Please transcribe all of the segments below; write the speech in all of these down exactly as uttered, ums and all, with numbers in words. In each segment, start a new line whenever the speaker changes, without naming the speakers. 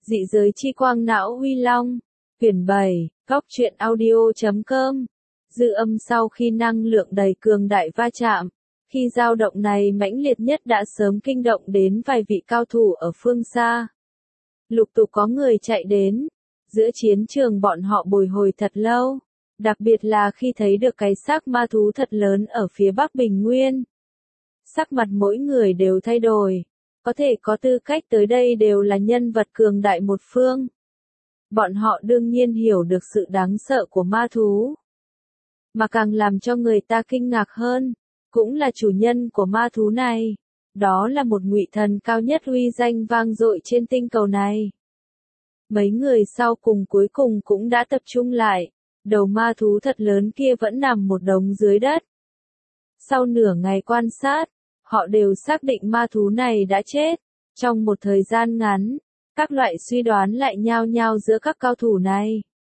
Dị giới chi quang não Huy Long. Quyển bảy, góc truyện audio.com. Dư âm sau khi năng lượng đầy cường đại va chạm. Khi dao động này mãnh liệt nhất đã sớm kinh động đến vài vị cao thủ ở phương xa. Lục tục có người chạy đến. Giữa chiến trường bọn họ bồi hồi thật lâu. Đặc biệt là khi thấy được cái xác ma thú thật lớn ở phía bắc Bình Nguyên. Sắc mặt mỗi người đều thay đổi. Có thể có tư cách tới đây đều là nhân vật cường đại một phương. Bọn họ đương nhiên hiểu được sự đáng sợ của ma thú. Mà càng làm cho người ta kinh ngạc hơn, cũng là chủ nhân của ma thú này. Đó là một ngụy thần cao nhất uy danh vang dội trên tinh cầu này. Mấy người sau cùng cuối cùng cũng đã tập trung lại. Đầu ma thú thật lớn kia vẫn nằm một đống dưới đất. Sau nửa ngày quan sát, họ đều xác định ma thú này đã chết. Trong một thời gian ngắn, các loại suy đoán lại nhao nhao giữa các cao thủ này.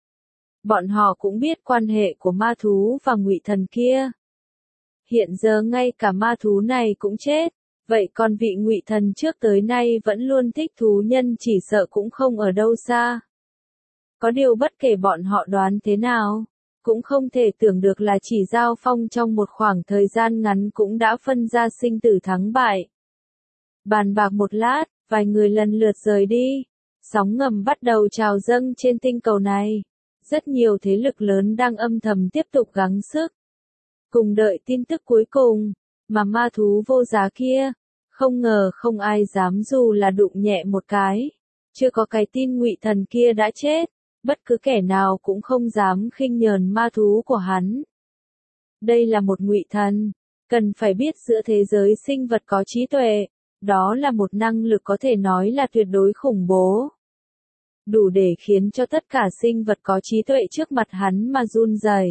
Bọn họ cũng biết quan hệ của ma thú và ngụy thần kia. Hiện giờ ngay cả ma thú này cũng chết, vậy còn vị ngụy thần trước tới nay vẫn luôn thích thú nhân chỉ sợ cũng không ở đâu xa. Có điều bất kể bọn họ đoán thế nào, cũng không thể tưởng được là chỉ giao phong trong một khoảng thời gian ngắn cũng đã phân ra sinh tử thắng bại. Bàn bạc một lát, vài người lần lượt rời đi. Sóng ngầm bắt đầu trào dâng trên tinh cầu này. Rất nhiều thế lực lớn đang âm thầm tiếp tục gắng sức. Cùng đợi tin tức cuối cùng, mà ma thú vô giá kia, không ngờ không ai dám dù là đụng nhẹ một cái. Chưa có cái tin ngụy thần kia đã chết, bất cứ kẻ nào cũng không dám khinh nhờn ma thú của hắn. Đây là một ngụy thần, cần phải biết giữa thế giới sinh vật có trí tuệ, đó là một năng lực có thể nói là tuyệt đối khủng bố. Đủ để khiến cho tất cả sinh vật có trí tuệ trước mặt hắn mà run rẩy.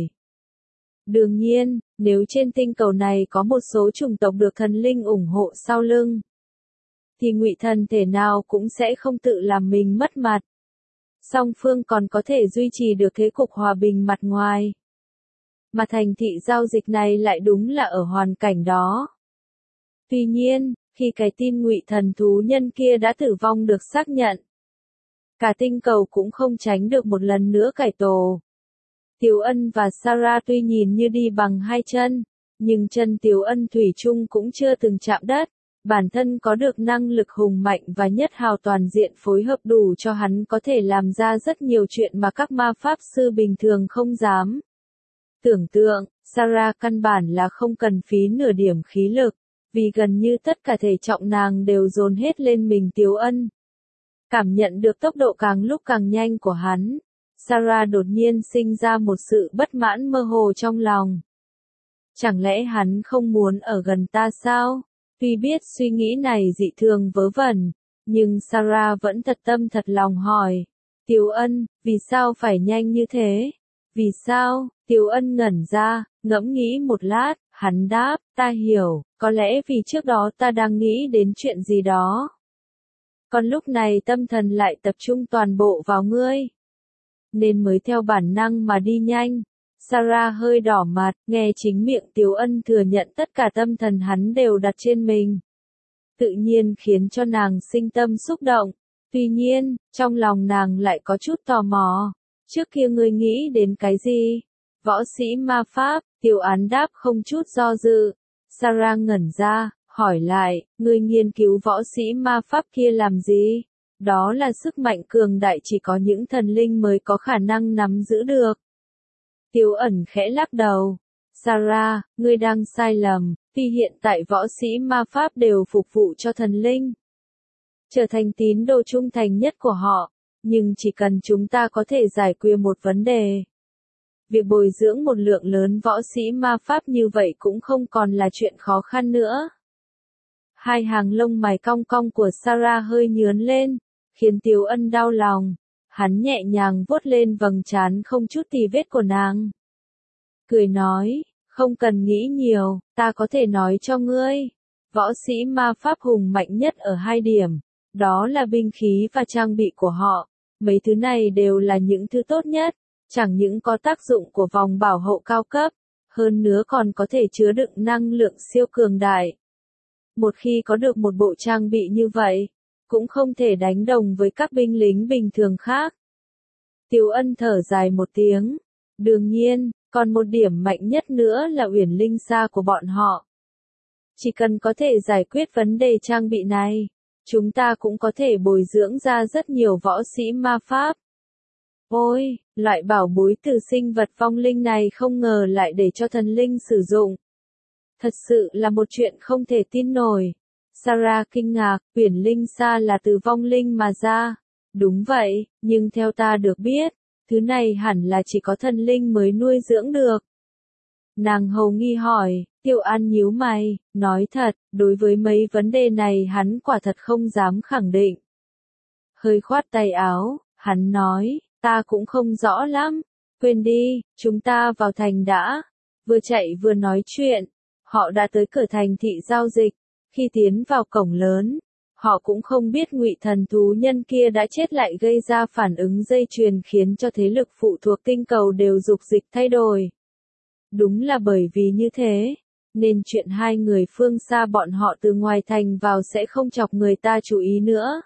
Đương nhiên, nếu trên tinh cầu này có một số chủng tộc được thần linh ủng hộ sau lưng, thì ngụy thần thể nào cũng sẽ không tự làm mình mất mặt. Song phương còn có thể duy trì được thế cục hòa bình mặt ngoài. Mà thành thị giao dịch này lại đúng là ở hoàn cảnh đó. Tuy nhiên, khi cái tin ngụy thần thú nhân kia đã tử vong được xác nhận, cả tinh cầu cũng không tránh được một lần nữa cải tổ. Tiểu Ân và Sarah tuy nhìn như đi bằng hai chân, nhưng chân Tiểu Ân thủy chung cũng chưa từng chạm đất. Bản thân có được năng lực hùng mạnh và nhất hào toàn diện phối hợp đủ cho hắn có thể làm ra rất nhiều chuyện mà các ma pháp sư bình thường không dám. Tưởng tượng, Sarah căn bản là không cần phí nửa điểm khí lực, vì gần như tất cả thể trọng nàng đều dồn hết lên mình Tiểu Ân. Cảm nhận được tốc độ càng lúc càng nhanh của hắn, Sarah đột nhiên sinh ra một sự bất mãn mơ hồ trong lòng. Chẳng lẽ hắn không muốn ở gần ta sao? Tuy biết suy nghĩ này dị thường vớ vẩn, nhưng Sarah vẫn thật tâm thật lòng hỏi. Tiểu Ân, vì sao phải nhanh như thế? Vì sao? Tiểu Ân ngẩn ra, ngẫm nghĩ một lát, hắn đáp, ta hiểu, có lẽ vì trước đó ta đang nghĩ đến chuyện gì đó. Còn lúc này tâm thần lại tập trung toàn bộ vào ngươi, nên mới theo bản năng mà đi nhanh. Sarah hơi đỏ mặt, nghe chính miệng Tiểu Ân thừa nhận tất cả tâm thần hắn đều đặt trên mình. Tự nhiên khiến cho nàng sinh tâm xúc động. Tuy nhiên, trong lòng nàng lại có chút tò mò. Trước kia ngươi nghĩ đến cái gì? Võ sĩ ma pháp, Tiểu Án đáp không chút do dự. Sarah ngẩn ra, hỏi lại, ngươi nghiên cứu võ sĩ ma pháp kia làm gì? Đó là sức mạnh cường đại chỉ có những thần linh mới có khả năng nắm giữ được. Tiểu Ẩn khẽ lắc đầu. Sarah, ngươi đang sai lầm, vì hiện tại võ sĩ ma pháp đều phục vụ cho thần linh. Trở thành tín đồ trung thành nhất của họ, nhưng chỉ cần chúng ta có thể giải quyết một vấn đề. Việc bồi dưỡng một lượng lớn võ sĩ ma pháp như vậy cũng không còn là chuyện khó khăn nữa. Hai hàng lông mày cong cong của Sarah hơi nhướn lên, khiến Tiểu Ân đau lòng. Hắn nhẹ nhàng vuốt lên vầng trán không chút tì vết của nàng. Cười nói, không cần nghĩ nhiều, ta có thể nói cho ngươi. Võ sĩ ma pháp hùng mạnh nhất ở hai điểm, đó là binh khí và trang bị của họ. Mấy thứ này đều là những thứ tốt nhất, chẳng những có tác dụng của vòng bảo hộ cao cấp, hơn nữa còn có thể chứa đựng năng lượng siêu cường đại. Một khi có được một bộ trang bị như vậy, cũng không thể đánh đồng với các binh lính bình thường khác. Tiếu Ân thở dài một tiếng. Đương nhiên, còn một điểm mạnh nhất nữa là Uyển Linh Sa của bọn họ. Chỉ cần có thể giải quyết vấn đề trang bị này, chúng ta cũng có thể bồi dưỡng ra rất nhiều võ sĩ ma pháp. Ôi, loại bảo bối từ sinh vật vong linh này không ngờ lại để cho thần linh sử dụng. Thật sự là một chuyện không thể tin nổi. Sarah kinh ngạc, Uyển Linh Sa là từ vong linh mà ra. Đúng vậy, nhưng theo ta được biết, thứ này hẳn là chỉ có thần linh mới nuôi dưỡng được. Nàng hầu nghi hỏi, Tiêu An nhíu mày, nói thật, đối với mấy vấn đề này hắn quả thật không dám khẳng định. Hơi khoát tay áo, hắn nói, ta cũng không rõ lắm, quên đi, chúng ta vào thành đã. Vừa chạy vừa nói chuyện, họ đã tới cửa thành thị giao dịch. Khi tiến vào cổng lớn, họ cũng không biết Ngụy thần thú nhân kia đã chết lại gây ra phản ứng dây chuyền khiến cho thế lực phụ thuộc tinh cầu đều dục dịch thay đổi. Đúng là bởi vì như thế, nên chuyện hai người phương xa bọn họ từ ngoài thành vào sẽ không chọc người ta chú ý nữa.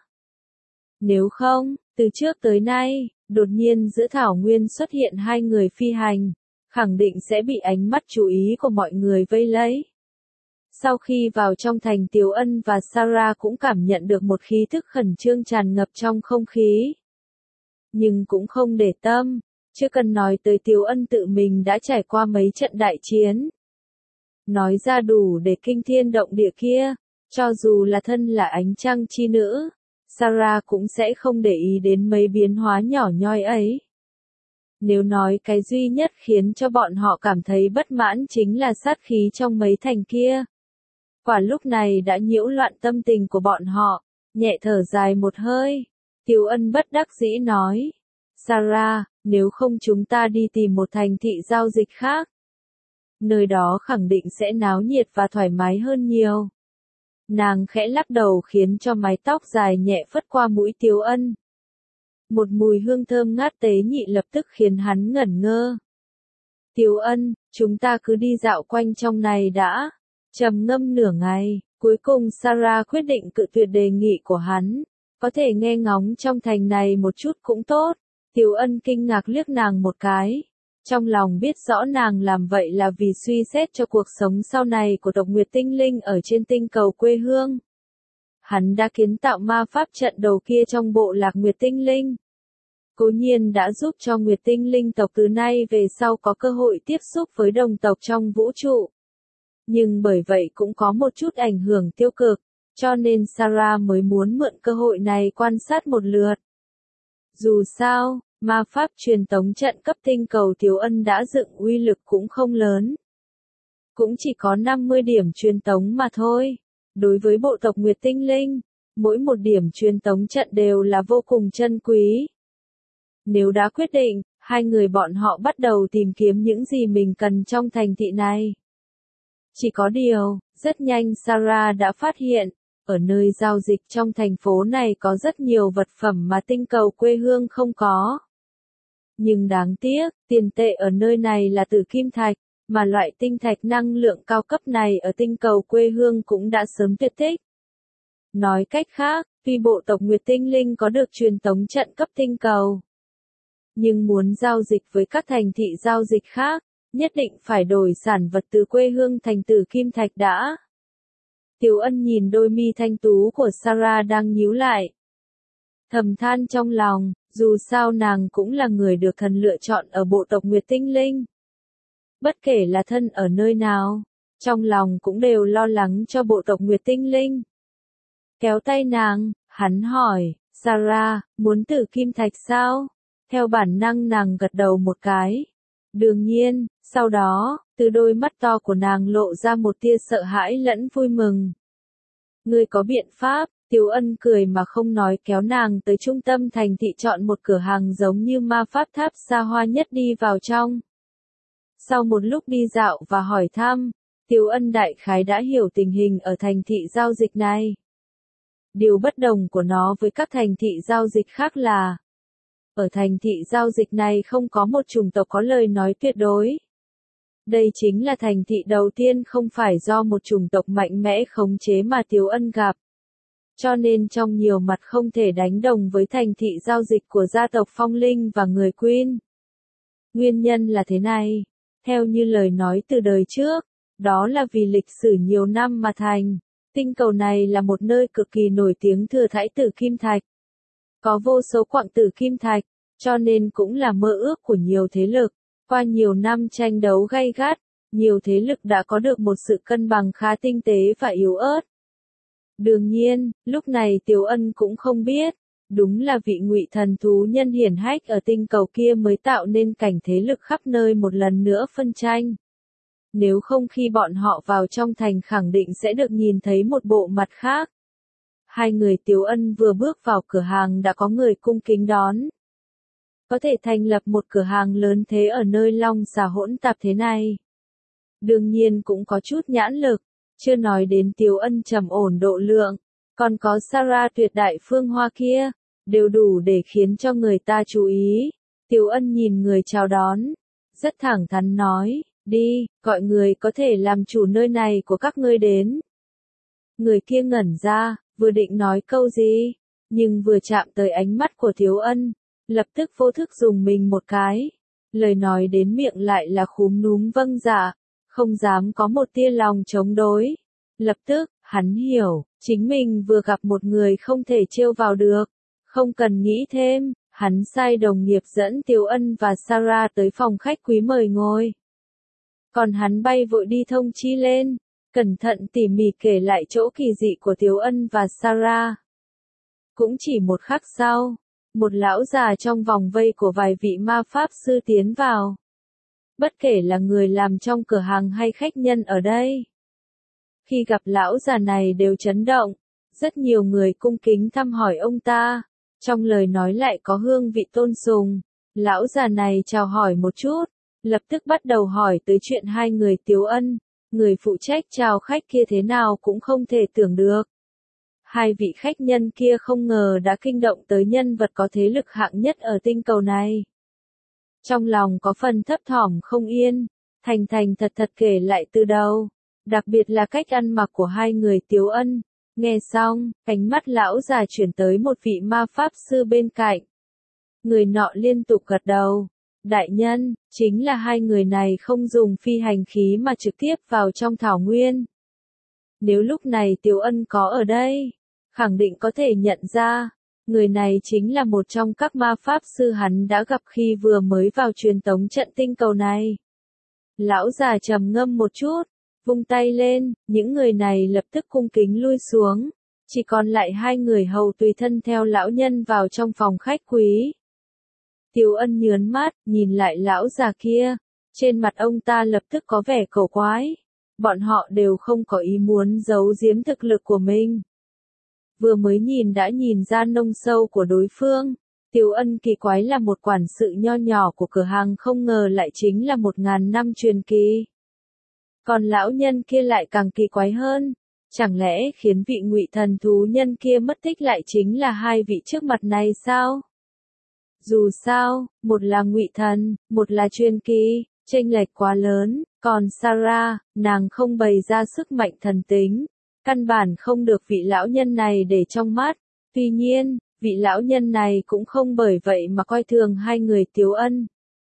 Nếu không, từ trước tới nay, đột nhiên giữa thảo nguyên xuất hiện hai người phi hành, khẳng định sẽ bị ánh mắt chú ý của mọi người vây lấy. Sau khi vào trong thành, Tiếu Ân và Sarah cũng cảm nhận được một khí thức khẩn trương tràn ngập trong không khí. Nhưng cũng không để tâm, chưa cần nói tới Tiếu Ân tự mình đã trải qua mấy trận đại chiến. Nói ra đủ để kinh thiên động địa kia, cho dù là thân là ánh trăng chi nữ, Sarah cũng sẽ không để ý đến mấy biến hóa nhỏ nhoi ấy. Nếu nói cái duy nhất khiến cho bọn họ cảm thấy bất mãn chính là sát khí trong mấy thành kia. Quả lúc này đã nhiễu loạn tâm tình của bọn họ, nhẹ thở dài một hơi. Tiếu Ân bất đắc dĩ nói, Sarah, nếu không chúng ta đi tìm một thành thị giao dịch khác. Nơi đó khẳng định sẽ náo nhiệt và thoải mái hơn nhiều. Nàng khẽ lắc đầu khiến cho mái tóc dài nhẹ phất qua mũi Tiếu Ân. Một mùi hương thơm ngát tế nhị lập tức khiến hắn ngẩn ngơ. Tiếu Ân, chúng ta cứ đi dạo quanh trong này đã. Trầm ngâm nửa ngày, cuối cùng Sarah quyết định cự tuyệt đề nghị của hắn. Có thể nghe ngóng trong thành này một chút cũng tốt. Tiếu Ân kinh ngạc liếc nàng một cái. Trong lòng biết rõ nàng làm vậy là vì suy xét cho cuộc sống sau này của tộc Nguyệt Tinh Linh ở trên tinh cầu quê hương. Hắn đã kiến tạo ma pháp trận đầu kia trong bộ lạc Nguyệt Tinh Linh. Cố nhiên đã giúp cho Nguyệt Tinh Linh tộc từ nay về sau có cơ hội tiếp xúc với đồng tộc trong vũ trụ. Nhưng bởi vậy cũng có một chút ảnh hưởng tiêu cực, cho nên Sarah mới muốn mượn cơ hội này quan sát một lượt. Dù sao, ma pháp truyền tống trận cấp tinh cầu Tiếu Ân đã dựng uy lực cũng không lớn. Cũng chỉ có năm mươi điểm truyền tống mà thôi. Đối với bộ tộc Nguyệt Tinh Linh, mỗi một điểm truyền tống trận đều là vô cùng chân quý. Nếu đã quyết định, hai người bọn họ bắt đầu tìm kiếm những gì mình cần trong thành thị này. Chỉ có điều, rất nhanh Sarah đã phát hiện, ở nơi giao dịch trong thành phố này có rất nhiều vật phẩm mà tinh cầu quê hương không có. Nhưng đáng tiếc, tiền tệ ở nơi này là tử kim thạch, mà loại tinh thạch năng lượng cao cấp này ở tinh cầu quê hương cũng đã sớm tuyệt tích. Nói cách khác, tuy bộ tộc Nguyệt Tinh Linh có được truyền tống trận cấp tinh cầu, nhưng muốn giao dịch với các thành thị giao dịch khác, nhất định phải đổi sản vật từ quê hương thành tử kim thạch đã. Tiếu Ân nhìn đôi mi thanh tú của Sarah đang nhíu lại. Thầm than trong lòng, dù sao nàng cũng là người được thần lựa chọn ở bộ tộc Nguyệt Tinh Linh. Bất kể là thân ở nơi nào, trong lòng cũng đều lo lắng cho bộ tộc Nguyệt Tinh Linh. Kéo tay nàng, hắn hỏi, Sarah, muốn tử kim thạch sao? Theo bản năng nàng gật đầu một cái. Đương nhiên, sau đó, từ đôi mắt to của nàng lộ ra một tia sợ hãi lẫn vui mừng. Ngươi có biện pháp, Tiếu Ân cười mà không nói kéo nàng tới trung tâm thành thị chọn một cửa hàng giống như ma pháp tháp xa hoa nhất đi vào trong. Sau một lúc đi dạo và hỏi thăm, Tiếu Ân đại khái đã hiểu tình hình ở thành thị giao dịch này. Điều bất đồng của nó với các thành thị giao dịch khác là, ở thành thị giao dịch này không có một chủng tộc có lời nói tuyệt đối. Đây chính là thành thị đầu tiên không phải do một chủng tộc mạnh mẽ khống chế mà Tiếu Ân gặp. cho nên trong nhiều mặt không thể đánh đồng với thành thị giao dịch của gia tộc Phong Linh và người Quyên. Nguyên nhân là thế này, theo như lời nói từ đời trước, đó là vì lịch sử nhiều năm mà thành. Tinh cầu này là một nơi cực kỳ nổi tiếng thừa thãi tử kim thạch. Có vô số quặng tử kim thạch, cho nên cũng là mơ ước của nhiều thế lực. Qua nhiều năm tranh đấu gay gắt, nhiều thế lực đã có được một sự cân bằng khá tinh tế và yếu ớt. Đương nhiên, lúc này Tiếu Ân cũng không biết, đúng là vị ngụy thần thú nhân hiển hách ở tinh cầu kia mới tạo nên cảnh thế lực khắp nơi một lần nữa phân tranh. Nếu không khi bọn họ vào trong thành khẳng định sẽ được nhìn thấy một bộ mặt khác. Hai người Tiếu Ân vừa bước vào cửa hàng đã có người cung kính đón. Có thể thành lập một cửa hàng lớn thế ở nơi long xà hỗn tạp thế này. Đương nhiên cũng có chút nhãn lực, chưa nói đến Tiếu Ân trầm ổn độ lượng, còn có Sarah tuyệt đại phương hoa kia, đều đủ để khiến cho người ta chú ý. Tiếu Ân nhìn người chào đón, rất thẳng thắn nói, đi, gọi người có thể làm chủ nơi này của các ngươi đến. Người kia ngẩn ra, vừa định nói câu gì, nhưng vừa chạm tới ánh mắt của Tiếu Ân, lập tức vô thức dùng mình một cái. Lời nói đến miệng lại là khúm núm vâng dạ, không dám có một tia lòng chống đối. Lập tức, hắn hiểu, chính mình vừa gặp một người không thể trêu vào được. Không cần nghĩ thêm, hắn sai đồng nghiệp dẫn Tiếu Ân và Sarah tới phòng khách quý mời ngồi. Còn hắn bay vội đi thông chi lên, cẩn thận tỉ mỉ kể lại chỗ kỳ dị của Tiếu Ân và Sarah. Cũng chỉ một khắc sau, một lão già trong vòng vây của vài vị ma pháp sư tiến vào. Bất kể là người làm trong cửa hàng hay khách nhân ở đây. Khi gặp lão già này đều chấn động, rất nhiều người cung kính thăm hỏi ông ta, trong lời nói lại có hương vị tôn sùng. Lão già này chào hỏi một chút, lập tức bắt đầu hỏi tới chuyện hai người Tiếu Ân, người phụ trách chào khách kia thế nào cũng không thể tưởng được. Hai vị khách nhân kia không ngờ đã kinh động tới nhân vật có thế lực hạng nhất ở tinh cầu này. Trong lòng có phần thấp thỏm không yên, thành thành thật thật kể lại từ đầu, đặc biệt là cách ăn mặc của hai người Tiếu Ân. Nghe xong, ánh mắt lão già chuyển tới một vị ma pháp sư bên cạnh. Người nọ liên tục gật đầu. Đại nhân, chính là hai người này không dùng phi hành khí mà trực tiếp vào trong thảo nguyên. Nếu lúc này Tiếu Ân có ở đây, khẳng định có thể nhận ra, người này chính là một trong các ma pháp sư hắn đã gặp khi vừa mới vào truyền tống trận tinh cầu này. Lão già trầm ngâm một chút, vung tay lên, những người này lập tức cung kính lui xuống, chỉ còn lại hai người hầu tùy thân theo lão nhân vào trong phòng khách quý. Tiếu Ân nhớn mắt, nhìn lại lão già kia, trên mặt ông ta lập tức có vẻ cổ quái. Bọn họ đều không có ý muốn giấu giếm thực lực của mình. Vừa mới nhìn đã nhìn ra nông sâu của đối phương. Tiếu Ân kỳ quái là một quản sự nho nhỏ của cửa hàng không ngờ lại chính là một ngàn năm truyền kỳ. Còn lão nhân kia lại càng kỳ quái hơn. Chẳng lẽ khiến vị ngụy thần thú nhân kia mất tích lại chính là hai vị trước mặt này sao? Dù sao, một là ngụy thần, một là truyền kỳ, chênh lệch quá lớn, còn Sarah, nàng không bày ra sức mạnh thần tính, căn bản không được vị lão nhân này để trong mắt. Tuy nhiên, vị lão nhân này cũng không bởi vậy mà coi thường hai người Tiếu Ân.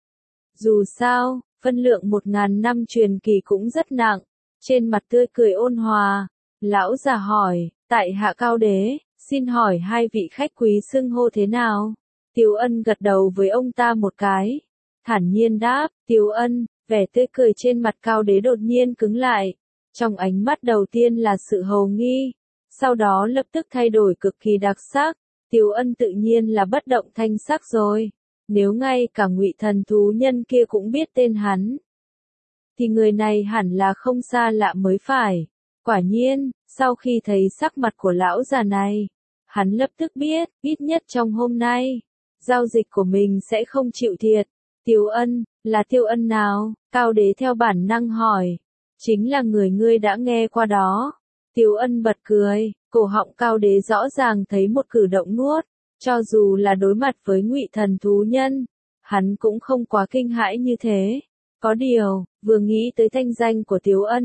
Dù sao, phân lượng một ngàn năm truyền kỳ cũng rất nặng, trên mặt tươi cười ôn hòa, lão già hỏi, tại hạ cao đế, xin hỏi hai vị khách quý xưng hô thế nào? Tiếu Ân gật đầu với ông ta một cái, thản nhiên đáp, Tiếu Ân, vẻ tươi cười trên mặt cao đế đột nhiên cứng lại, trong ánh mắt đầu tiên là sự hồ nghi, sau đó lập tức thay đổi cực kỳ đặc sắc. Tiếu Ân tự nhiên là bất động thanh sắc rồi, nếu ngay cả ngụy thần thú nhân kia cũng biết tên hắn, thì người này hẳn là không xa lạ mới phải. Quả nhiên, sau khi thấy sắc mặt của lão già này, hắn lập tức biết, ít nhất trong hôm nay, giao dịch của mình sẽ không chịu thiệt. Tiếu Ân, là Tiếu Ân nào? Cao đế theo bản năng hỏi. Chính là người ngươi đã nghe qua đó. Tiếu Ân bật cười, cổ họng cao đế rõ ràng thấy một cử động nuốt, cho dù là đối mặt với ngụy thần thú nhân, hắn cũng không quá kinh hãi như thế. Có điều, vừa nghĩ tới thanh danh của Tiếu Ân,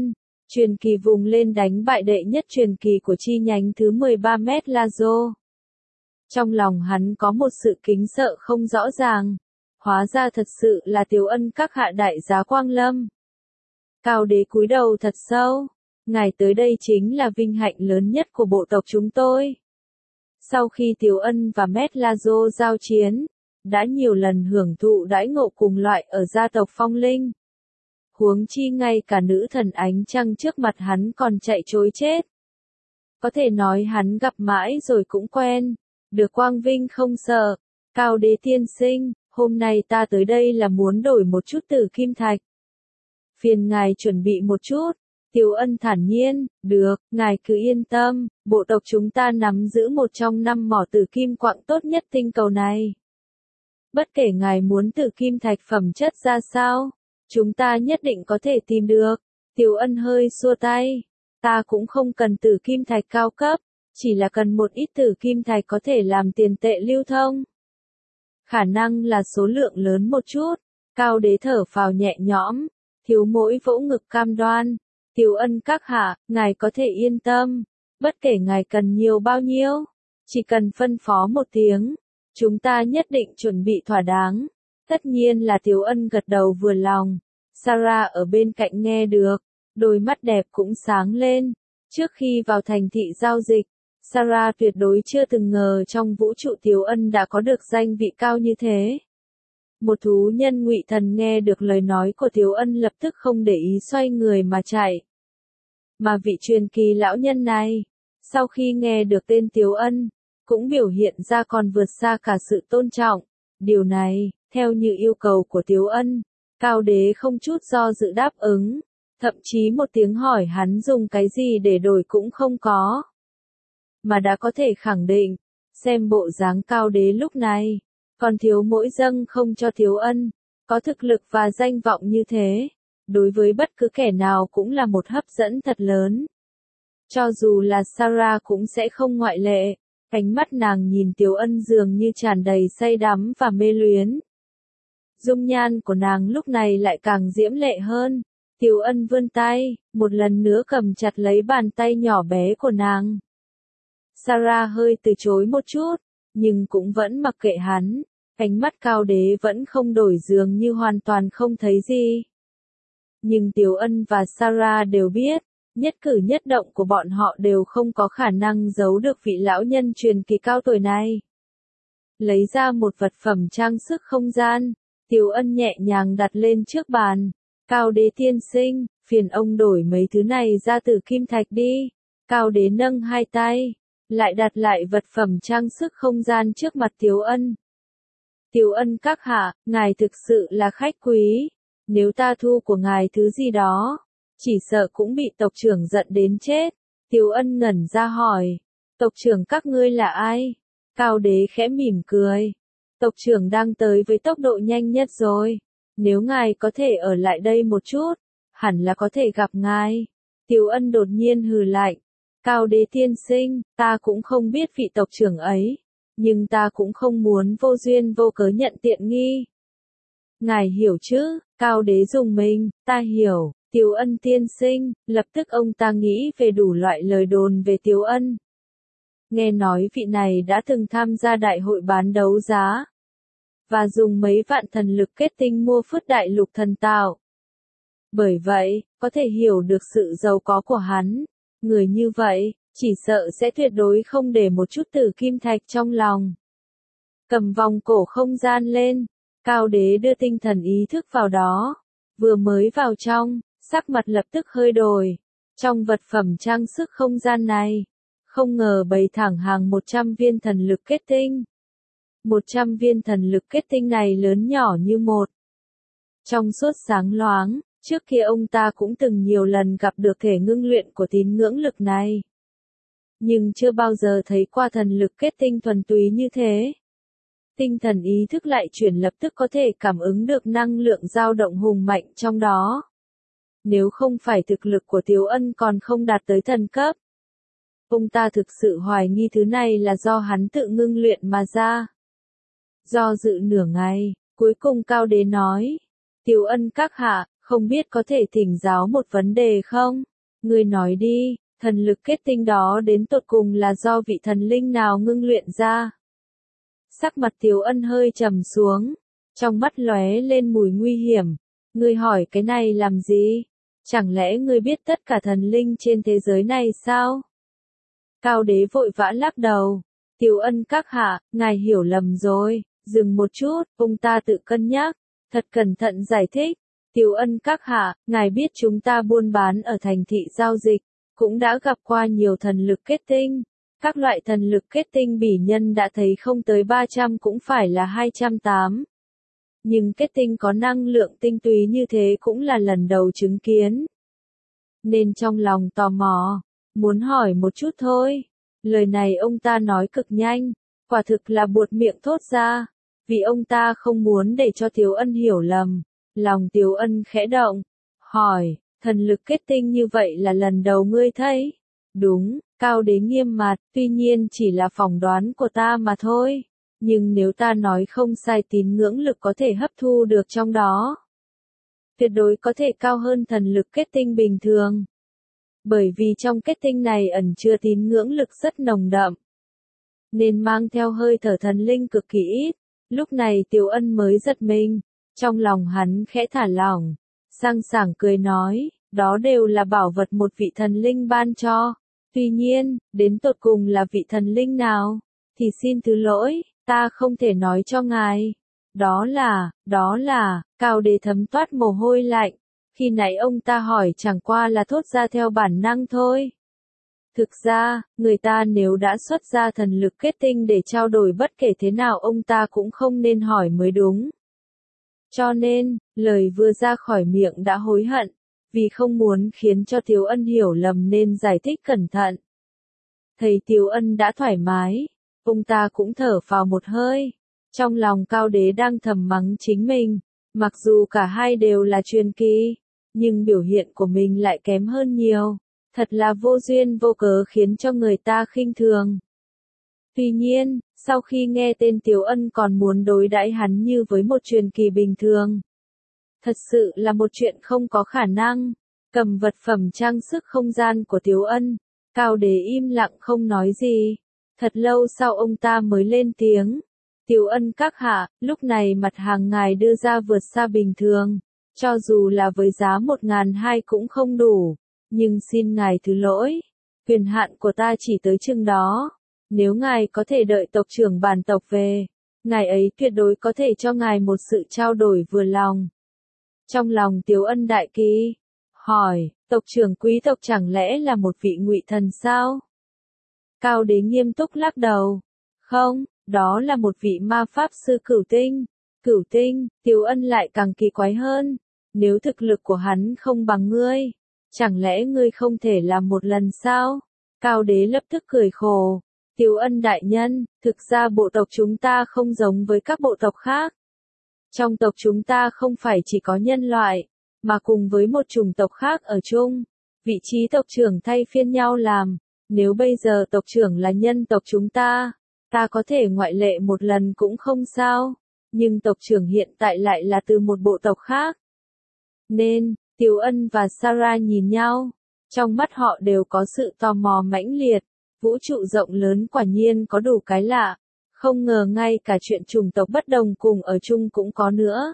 Truyền kỳ vùng lên đánh bại đệ nhất truyền kỳ của chi nhánh thứ mười ba mét Lazo. Trong lòng hắn có một sự kính sợ không rõ ràng. Hóa ra thật sự là Tiếu Ân các hạ đại giá Quang Lâm. Cao đế cúi đầu thật sâu. Ngài tới đây chính là vinh hạnh lớn nhất của bộ tộc chúng tôi. Sau khi Tiếu Ân và Mét Lazo giao chiến, đã nhiều lần hưởng thụ đãi ngộ cùng loại ở gia tộc Phong Linh. Huống chi ngay cả nữ thần ánh trăng trước mặt hắn còn chạy trối chết. Có thể nói hắn gặp mãi rồi cũng quen, được quang vinh không sợ. Cao đế tiên sinh, hôm nay ta tới đây là muốn đổi một chút tử kim thạch. Phiền ngài chuẩn bị một chút. Tiếu Ân thản nhiên, được, ngài cứ yên tâm, bộ tộc chúng ta nắm giữ một trong năm mỏ tử kim quặng tốt nhất tinh cầu này. Bất kể ngài muốn tử kim thạch phẩm chất ra sao, chúng ta nhất định có thể tìm được. Tiếu Ân hơi xua tay, ta cũng không cần tử kim thạch cao cấp, chỉ là cần một ít tử kim thạch có thể làm tiền tệ lưu thông. Khả năng là số lượng lớn một chút. Cao đế thở phào nhẹ nhõm, thiếu mỗi vỗ ngực cam đoan. Tiếu Ân các hạ, ngài có thể yên tâm, bất kể ngài cần nhiều bao nhiêu, chỉ cần phân phó một tiếng, chúng ta nhất định chuẩn bị thỏa đáng. Tất nhiên là Tiếu Ân gật đầu vừa lòng. Sarah ở bên cạnh nghe được, đôi mắt đẹp cũng sáng lên. Trước khi vào thành thị giao dịch, Sarah tuyệt đối chưa từng ngờ trong vũ trụ Tiếu Ân đã có được danh vị cao như thế. Một thú nhân Ngụy Thần nghe được lời nói của Tiếu Ân lập tức không để ý xoay người mà chạy. Mà vị truyền kỳ lão nhân này, sau khi nghe được tên Tiếu Ân, cũng biểu hiện ra còn vượt xa cả sự tôn trọng. Điều này, theo như yêu cầu của Tiếu Ân, Cao đế không chút do dự đáp ứng, thậm chí một tiếng hỏi hắn dùng cái gì để đổi cũng không có. Mà đã có thể khẳng định, xem bộ dáng Cao đế lúc này, còn thiếu mỗi dâng không cho Tiếu Ân, có thực lực và danh vọng như thế, đối với bất cứ kẻ nào cũng là một hấp dẫn thật lớn. Cho dù là Sarah cũng sẽ không ngoại lệ, ánh mắt nàng nhìn Tiếu Ân dường như tràn đầy say đắm và mê luyến. Dung nhan của nàng lúc này lại càng diễm lệ hơn. Tiếu Ân vươn tay, một lần nữa cầm chặt lấy bàn tay nhỏ bé của nàng. Sarah hơi từ chối một chút, nhưng cũng vẫn mặc kệ hắn, ánh mắt Cao đế vẫn không đổi, dường như hoàn toàn không thấy gì. Nhưng Tiếu Ân và Sarah đều biết, nhất cử nhất động của bọn họ đều không có khả năng giấu được vị lão nhân truyền kỳ cao tuổi này. Lấy ra một vật phẩm trang sức không gian, Tiếu Ân nhẹ nhàng đặt lên trước bàn. Cao đế tiên sinh, phiền ông đổi mấy thứ này ra từ kim thạch đi. Cao đế nâng hai tay, lại đặt lại vật phẩm trang sức không gian trước mặt Tiếu Ân. Tiếu Ân các hạ, ngài thực sự là khách quý. Nếu ta thu của ngài thứ gì đó, chỉ sợ cũng bị tộc trưởng giận đến chết. Tiếu Ân ngẩn ra hỏi, tộc trưởng các ngươi là ai? Cao đế khẽ mỉm cười. Tộc trưởng đang tới với tốc độ nhanh nhất rồi. Nếu ngài có thể ở lại đây một chút, hẳn là có thể gặp ngài. Tiếu Ân đột nhiên hừ lạnh. Cao đế tiên sinh, ta cũng không biết vị tộc trưởng ấy, nhưng ta cũng không muốn vô duyên vô cớ nhận tiện nghi. Ngài hiểu chứ? Cao đế dùng mình, ta hiểu. Tiếu Ân tiên sinh, lập tức ông ta nghĩ về đủ loại lời đồn về Tiếu Ân. Nghe nói vị này đã từng tham gia đại hội bán đấu giá, và dùng mấy vạn thần lực kết tinh mua phứt đại lục thần tạo. Bởi vậy, có thể hiểu được sự giàu có của hắn. Người như vậy, chỉ sợ sẽ tuyệt đối không để một chút tử kim thạch trong lòng. Cầm vòng cổ không gian lên, Cao đế đưa tinh thần ý thức vào đó. Vừa mới vào trong, sắc mặt lập tức hơi đổi. Trong vật phẩm trang sức không gian này, không ngờ bày thẳng hàng một trăm viên thần lực kết tinh. một trăm viên thần lực kết tinh này lớn nhỏ như một. Trong suốt sáng loáng, trước kia ông ta cũng từng nhiều lần gặp được thể ngưng luyện của tín ngưỡng lực này. Nhưng chưa bao giờ thấy qua thần lực kết tinh thuần túy như thế. Tinh thần ý thức lại chuyển lập tức có thể cảm ứng được năng lượng dao động hùng mạnh trong đó. Nếu không phải thực lực của Tiếu Ân còn không đạt tới thần cấp, ông ta thực sự hoài nghi thứ này là do hắn tự ngưng luyện mà ra. Do dự nửa ngày, cuối cùng Cao đế nói, Tiếu Ân các hạ, không biết có thể thỉnh giáo một vấn đề không? Ngươi nói đi, thần lực kết tinh đó đến tột cùng là do vị thần linh nào ngưng luyện ra? Sắc mặt Tiếu Ân hơi trầm xuống, trong mắt lóe lên mùi nguy hiểm. Ngươi hỏi cái này làm gì? Chẳng lẽ ngươi biết tất cả thần linh trên thế giới này sao? Cao đế vội vã lắc đầu. Tiếu Ân các hạ, ngài hiểu lầm rồi. Dừng một chút, ông ta tự cân nhắc, thật cẩn thận giải thích. Tiếu Ân các hạ, ngài biết chúng ta buôn bán ở thành thị giao dịch, cũng đã gặp qua nhiều thần lực kết tinh. Các loại thần lực kết tinh bỉ nhân đã thấy không tới ba trăm cũng phải là hai trăm tám. Nhưng kết tinh có năng lượng tinh túy như thế cũng là lần đầu chứng kiến. Nên trong lòng tò mò, muốn hỏi một chút thôi. Lời này ông ta nói cực nhanh, quả thực là buột miệng thốt ra, vì ông ta không muốn để cho Tiếu Ân hiểu lầm. Lòng Tiếu Ân khẽ động, hỏi, thần lực kết tinh như vậy là lần đầu ngươi thấy? Đúng, Cao đế nghiêm mặt, tuy nhiên chỉ là phỏng đoán của ta mà thôi. Nhưng nếu ta nói không sai, tín ngưỡng lực có thể hấp thu được trong đó. Tuyệt đối có thể cao hơn thần lực kết tinh bình thường. Bởi vì trong kết tinh này ẩn chứa tín ngưỡng lực rất nồng đậm, nên mang theo hơi thở thần linh cực kỳ ít. Lúc này Tiếu Ân mới giật mình, trong lòng hắn khẽ thả lỏng, sang sảng cười nói, đó đều là bảo vật một vị thần linh ban cho. Tuy nhiên, đến tột cùng là vị thần linh nào, thì xin thứ lỗi, ta không thể nói cho ngài. Đó là, đó là, Cao đế thấm toát mồ hôi lạnh. Khi nãy ông ta hỏi chẳng qua là thốt ra theo bản năng thôi. Thực ra, người ta nếu đã xuất ra thần lực kết tinh để trao đổi bất kể thế nào ông ta cũng không nên hỏi mới đúng. Cho nên, lời vừa ra khỏi miệng đã hối hận, vì không muốn khiến cho Tiếu Ân hiểu lầm nên giải thích cẩn thận. Thấy Tiếu Ân đã thoải mái, ông ta cũng thở phào một hơi. Trong lòng Cao đế đang thầm mắng chính mình, mặc dù cả hai đều là truyền kỳ, nhưng biểu hiện của mình lại kém hơn nhiều. Thật là vô duyên vô cớ khiến cho người ta khinh thường. Tuy nhiên, sau khi nghe tên Tiếu Ân còn muốn đối đãi hắn như với một truyền kỳ bình thường. Thật sự là một chuyện không có khả năng. Cầm vật phẩm trang sức không gian của Tiếu Ân, Cao đế im lặng không nói gì. Thật lâu sau ông ta mới lên tiếng. Tiếu Ân các hạ, lúc này mặt hàng ngài đưa ra vượt xa bình thường. Cho dù là với giá một ngàn hai cũng không đủ. Nhưng xin ngài thứ lỗi, quyền hạn của ta chỉ tới chừng đó. Nếu ngài có thể đợi tộc trưởng bản tộc về, ngài ấy tuyệt đối có thể cho ngài một sự trao đổi vừa lòng. Trong lòng Tiếu Ân đại kỳ, hỏi, tộc trưởng quý tộc chẳng lẽ là một vị ngụy thần sao? Cao đế nghiêm túc lắc đầu, không, đó là một vị ma pháp sư cửu tinh. Cửu tinh, Tiếu Ân lại càng kỳ quái hơn, nếu thực lực của hắn không bằng ngươi, chẳng lẽ ngươi không thể làm một lần sao? Cao đế lập tức cười khổ. Tiếu Ân đại nhân, thực ra bộ tộc chúng ta không giống với các bộ tộc khác. Trong tộc chúng ta không phải chỉ có nhân loại, mà cùng với một chủng tộc khác ở chung. Vị trí tộc trưởng thay phiên nhau làm. Nếu bây giờ tộc trưởng là nhân tộc chúng ta, ta có thể ngoại lệ một lần cũng không sao. Nhưng tộc trưởng hiện tại lại là từ một bộ tộc khác. Nên, Tiếu Ân và Sarah nhìn nhau, trong mắt họ đều có sự tò mò mãnh liệt. Vũ trụ rộng lớn quả nhiên có đủ cái lạ, không ngờ ngay cả chuyện chủng tộc bất đồng cùng ở chung cũng có nữa.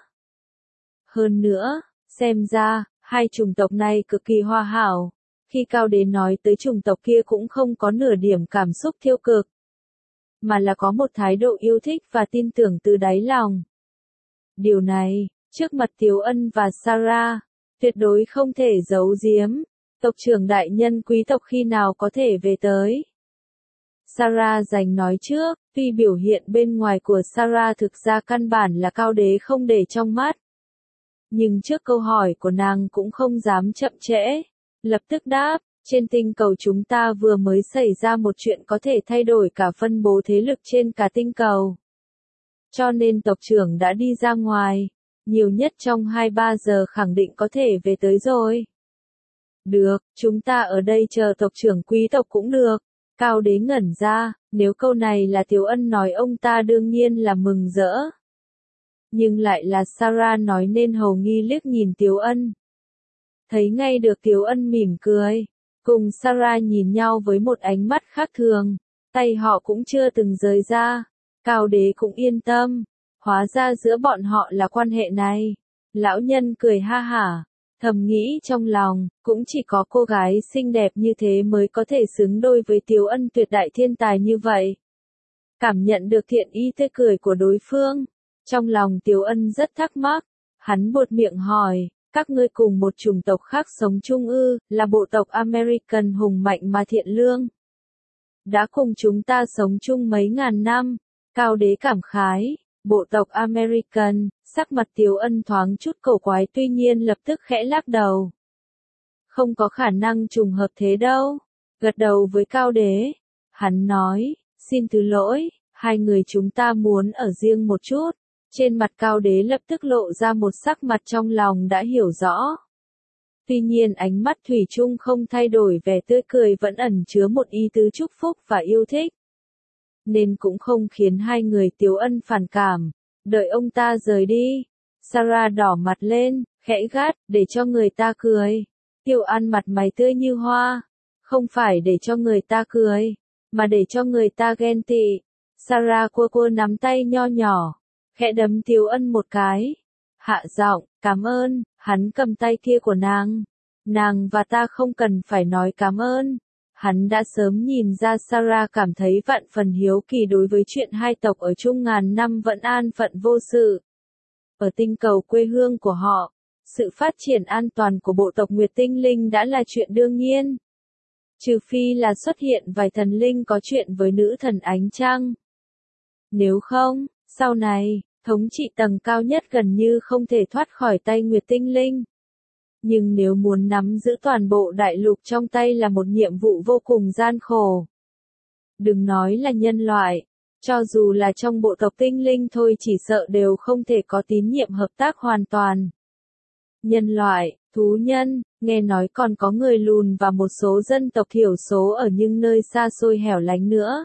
Hơn nữa, xem ra, hai chủng tộc này cực kỳ hòa hảo. Khi Cao đế nói tới chủng tộc kia cũng không có nửa điểm cảm xúc tiêu cực, mà là có một thái độ yêu thích và tin tưởng từ đáy lòng. Điều này, trước mặt Tiếu Ân và Sarah, tuyệt đối không thể giấu giếm. Tộc trưởng đại nhân quý tộc khi nào có thể về tới? Sarah giành nói trước, tuy biểu hiện bên ngoài của Sarah thực ra căn bản là Cao đế không để trong mắt. Nhưng trước câu hỏi của nàng cũng không dám chậm trễ. Lập tức đáp, trên tinh cầu chúng ta vừa mới xảy ra một chuyện có thể thay đổi cả phân bố thế lực trên cả tinh cầu. Cho nên tộc trưởng đã đi ra ngoài, nhiều nhất trong hai ba giờ khẳng định có thể về tới rồi. Được, chúng ta ở đây chờ tộc trưởng quý tộc cũng được. Cao đế ngẩn ra, nếu câu này là Tiếu Ân nói ông ta đương nhiên là mừng rỡ. Nhưng lại là Sarah nói nên hầu nghi liếc nhìn Tiếu Ân. Thấy ngay được Tiếu Ân mỉm cười, cùng Sarah nhìn nhau với một ánh mắt khác thường, tay họ cũng chưa từng rời ra. Cao đế cũng yên tâm, hóa ra giữa bọn họ là quan hệ này. Lão nhân cười ha hả, thầm nghĩ trong lòng, cũng chỉ có cô gái xinh đẹp như thế mới có thể xứng đôi với Tiếu Ân tuyệt đại thiên tài như vậy. Cảm nhận được thiện ý tươi cười của đối phương, trong lòng Tiếu Ân rất thắc mắc, hắn buột miệng hỏi, các ngươi cùng một chủng tộc khác sống chung ư, là bộ tộc American hùng mạnh mà thiện lương. Đã cùng chúng ta sống chung mấy ngàn năm, Cao đế cảm khái, bộ tộc American, sắc mặt Tiếu Ân thoáng chút cổ quái tuy nhiên lập tức khẽ lắc đầu. Không có khả năng trùng hợp thế đâu, gật đầu với Cao đế, hắn nói, xin thứ lỗi, hai người chúng ta muốn ở riêng một chút. Trên mặt Cao đế lập tức lộ ra một sắc mặt trong lòng đã hiểu rõ. Tuy nhiên ánh mắt thủy chung không thay đổi, vẻ tươi cười vẫn ẩn chứa một ý tứ chúc phúc và yêu thích. Nên cũng không khiến hai người Tiếu Ân phản cảm. Đợi ông ta rời đi, Sarah đỏ mặt lên, khẽ gắt, để cho người ta cười. Tiêu An mặt mày tươi như hoa. Không phải để cho người ta cười, mà để cho người ta ghen tị. Sarah cua cua nắm tay nho nhỏ, khẽ đấm Tiếu Ân một cái. Hạ giọng, cảm ơn, hắn cầm tay kia của nàng. Nàng và ta không cần phải nói cảm ơn. Hắn đã sớm nhìn ra Sarah cảm thấy vạn phần hiếu kỳ đối với chuyện hai tộc ở chung ngàn năm vẫn an phận vô sự. Ở tinh cầu quê hương của họ, sự phát triển an toàn của bộ tộc Nguyệt Tinh Linh đã là chuyện đương nhiên. Trừ phi là xuất hiện vài thần linh có chuyện với nữ thần ánh trăng. Nếu không, sau này, thống trị tầng cao nhất gần như không thể thoát khỏi tay Nguyệt Tinh Linh. Nhưng nếu muốn nắm giữ toàn bộ đại lục trong tay là một nhiệm vụ vô cùng gian khổ. Đừng nói là nhân loại, cho dù là trong bộ tộc tinh linh thôi chỉ sợ đều không thể có tín nhiệm hợp tác hoàn toàn. Nhân loại, thú nhân, nghe nói còn có người lùn và một số dân tộc thiểu số ở những nơi xa xôi hẻo lánh nữa.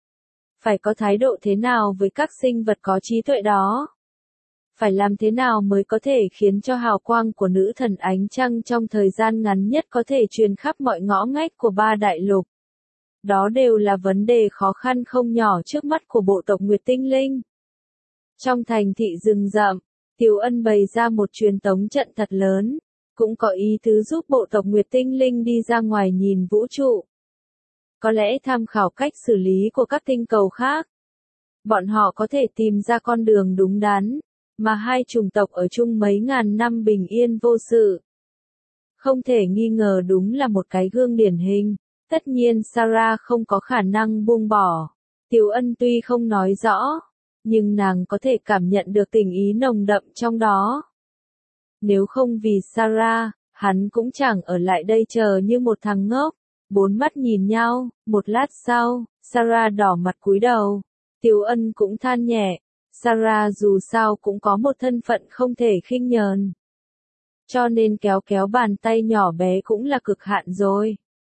Phải có thái độ thế nào với các sinh vật có trí tuệ đó? Phải làm thế nào mới có thể khiến cho hào quang của nữ thần ánh trăng trong thời gian ngắn nhất có thể truyền khắp mọi ngõ ngách của ba đại lục? Đó đều là vấn đề khó khăn không nhỏ trước mắt của bộ tộc Nguyệt Tinh Linh. Trong thành thị rừng rậm, Tiếu Ân bày ra một truyền tống trận thật lớn, cũng có ý tứ giúp bộ tộc Nguyệt Tinh Linh đi ra ngoài nhìn vũ trụ. Có lẽ tham khảo cách xử lý của các tinh cầu khác, bọn họ có thể tìm ra con đường đúng đắn, mà hai chủng tộc ở chung mấy ngàn năm bình yên vô sự. Không thể nghi ngờ đúng là một cái gương điển hình, tất nhiên Sarah không có khả năng buông bỏ. Tiếu Ân tuy không nói rõ, nhưng nàng có thể cảm nhận được tình ý nồng đậm trong đó. Nếu không vì Sarah, hắn cũng chẳng ở lại đây chờ như một thằng ngốc. Bốn mắt nhìn nhau, một lát sau, Sarah đỏ mặt cúi đầu. Tiếu Ân cũng than nhẹ, Sarah dù sao cũng có một thân phận không thể khinh nhờn. Cho nên kéo kéo bàn tay nhỏ bé cũng là cực hạn rồi.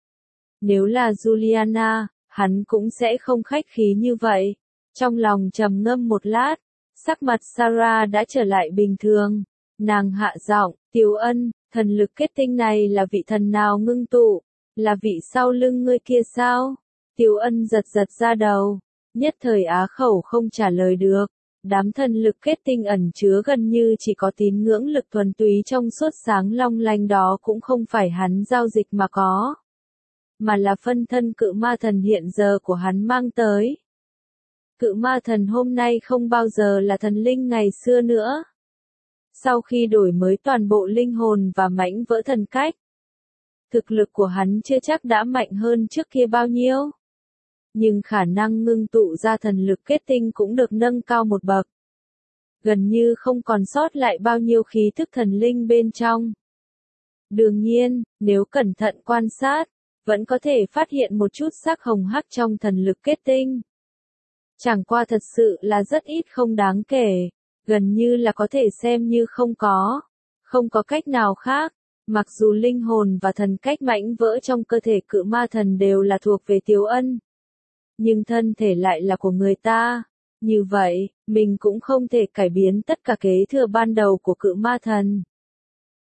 Nếu là Juliana, hắn cũng sẽ không khách khí như vậy. Trong lòng trầm ngâm một lát, sắc mặt Sarah đã trở lại bình thường. Nàng hạ giọng, Tiếu Ân, thần lực kết tinh này là vị thần nào ngưng tụ? Là vị sau lưng ngươi kia sao? Tiếu Ân giật giật ra đầu, nhất thời á khẩu không trả lời được. Đám thần lực kết tinh ẩn chứa gần như chỉ có tín ngưỡng lực thuần túy trong suốt sáng long lanh đó cũng không phải hắn giao dịch mà có, mà là phân thân cự ma thần hiện giờ của hắn mang tới. Cự ma thần hôm nay không bao giờ là thần linh ngày xưa nữa. Sau khi đổi mới toàn bộ linh hồn và mảnh vỡ thần cách, thực lực của hắn chưa chắc đã mạnh hơn trước kia bao nhiêu. Nhưng khả năng ngưng tụ ra thần lực kết tinh cũng được nâng cao một bậc. Gần như không còn sót lại bao nhiêu khí thức thần linh bên trong. Đương nhiên, nếu cẩn thận quan sát, vẫn có thể phát hiện một chút sắc hồng hắc trong thần lực kết tinh. Chẳng qua thật sự là rất ít không đáng kể, gần như là có thể xem như không có. Không có cách nào khác, mặc dù linh hồn và thần cách mảnh vỡ trong cơ thể cự ma thần đều là thuộc về Tiếu Ân. Nhưng thân thể lại là của người ta. Như vậy, mình cũng không thể cải biến tất cả kế thừa ban đầu của cự ma thần.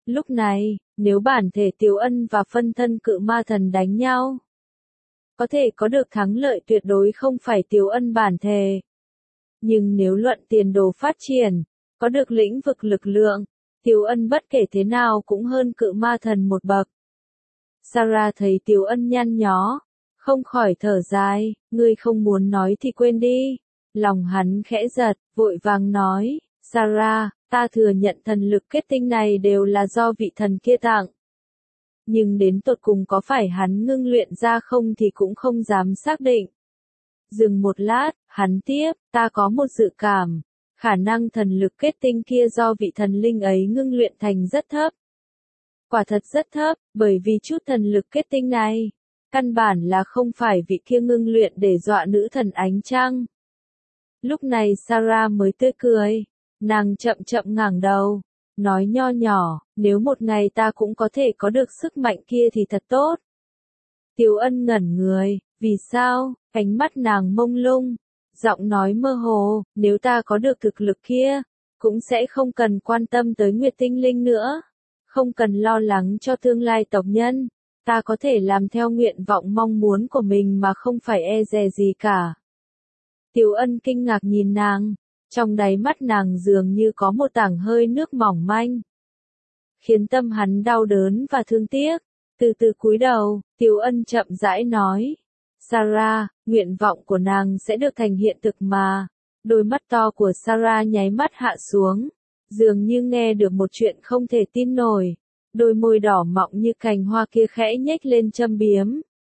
Lúc này, nếu bản thể Tiếu Ân và phân thân cự ma thần đánh nhau, có thể có được thắng lợi tuyệt đối không phải Tiếu Ân bản thể. Nhưng nếu luận tiền đồ phát triển, có được lĩnh vực lực lượng, Tiếu Ân bất kể thế nào cũng hơn cự ma thần một bậc. Sarah thấy Tiếu Ân nhăn nhó, không khỏi thở dài, ngươi không muốn nói thì quên đi. Lòng hắn khẽ giật, vội vàng nói, Sarah, ta thừa nhận thần lực kết tinh này đều là do vị thần kia tặng. Nhưng đến tột cùng có phải hắn ngưng luyện ra không thì cũng không dám xác định. Dừng một lát, hắn tiếp, ta có một dự cảm, khả năng thần lực kết tinh kia do vị thần linh ấy ngưng luyện thành rất thấp. Quả thật rất thấp, bởi vì chút thần lực kết tinh này, căn bản là không phải vị kia ngưng luyện để dọa nữ thần ánh trăng. Lúc này Sarah mới tươi cười, nàng chậm chậm ngẩng đầu, nói nho nhỏ, nếu một ngày ta cũng có thể có được sức mạnh kia thì thật tốt. Tiếu Ân ngẩn người, vì sao, ánh mắt nàng mông lung, giọng nói mơ hồ, nếu ta có được thực lực kia, cũng sẽ không cần quan tâm tới Nguyệt Tinh Linh nữa, không cần lo lắng cho tương lai tộc nhân, ta có thể làm theo nguyện vọng mong muốn của mình mà không phải e dè gì cả. Tiếu Ân kinh ngạc nhìn nàng, trong đáy mắt nàng dường như có một tảng hơi nước mỏng manh, khiến tâm hắn đau đớn và thương tiếc. Từ từ cúi đầu, Tiếu Ân chậm rãi nói, Sarah, nguyện vọng của nàng sẽ được thành hiện thực mà. Đôi mắt to của Sarah nháy mắt hạ xuống, dường như nghe được một chuyện không thể tin nổi. Đôi môi đỏ mọng như cành hoa kia khẽ nhếch lên châm biếm.